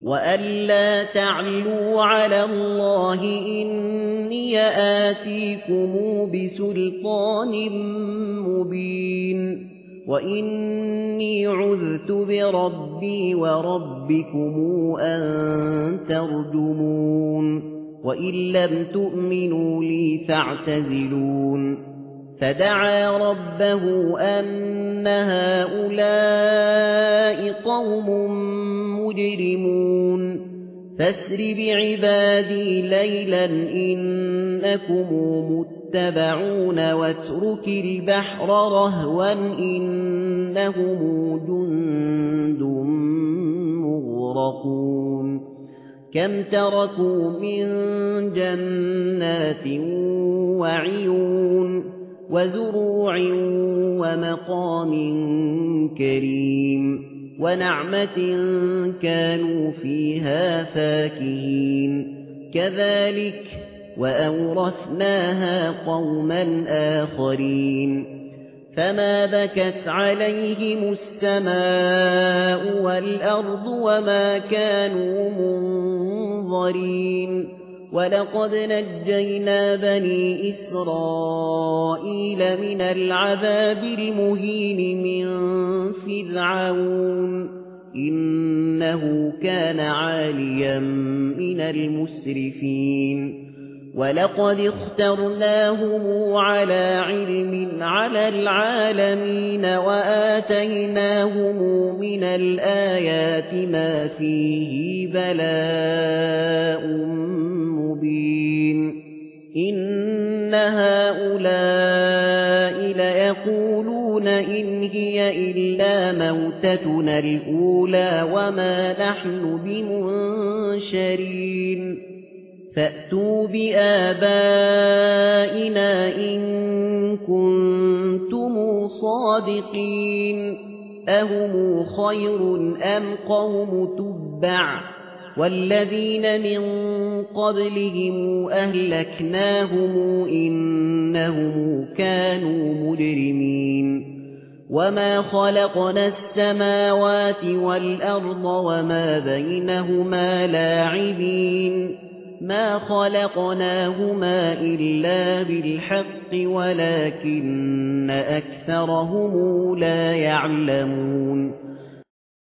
وألا تعلوا على الله إني آتيكم بسلطان مبين وإني عذت بربي وربكم أن ترجمون وإن لم تؤمنوا لي فاعتزلون فدعا ربه أن هؤلاء قوم مجرمون فاسر بعبادي ليلا إنكم متبعون واترك البحر رهوا إنهم جند مغرقون كم تركوا من جنات وعيون وزروع ومقام كريم ونعمة كانوا فيها فاكهين كذلك وأورثناها قوما آخرين فما بكت عليهم السماء والأرض وما كانوا منظرين ولقد نجينا بني إسرائيل من العذاب المهين من فرعون إنه كان عاليا من المسرفين ولقد اخترناهم على علم على العالمين وآتيناهم من الآيات ما فيه بلاء مبين إن هؤلاء ليقولون إن هي إلا موتتنا الأولى وما نحن بمنشرين فأتوا بآبائنا إن كنتم صادقين أهم خير أم قوم تبع والذين من قبلهم أهلكناهم إنهم كانوا مجرمين وما خلقنا السماوات والأرض وما بينهما لاعبين ما خلقناهما إلا بالحق ولكن أكثرهم لا يعلمون